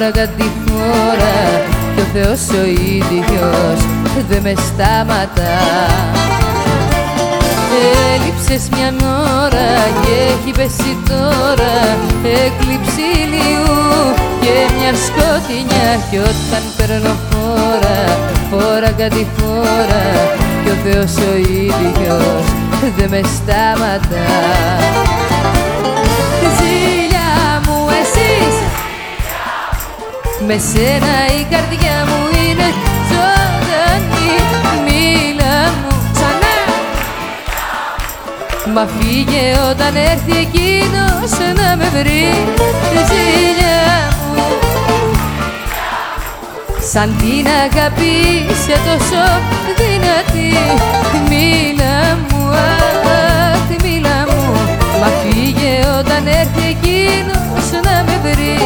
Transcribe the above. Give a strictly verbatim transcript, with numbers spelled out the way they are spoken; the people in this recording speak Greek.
φορά κάτι φορά κι ο Θεός ο ίδιος δε με σταματά. Έλειψες μιαν ώρα και έχει πέσει τώρα έκλειψη ηλιού και μια σκοτεινιά κι όταν παίρνω φόρα, φορά κάτι φορά κι ο Θεός ο ίδιος δε με σταματά. Ζήλια μου εσείς, με σένα η καρδιά μου είναι ζωντανή. Μίλα μου ξανά, μα φύγε όταν έρθει εκείνος να με βρει. Ζήλια μου, σαν την αγάπη είσαι τόσο δυνατή. Μίλα μου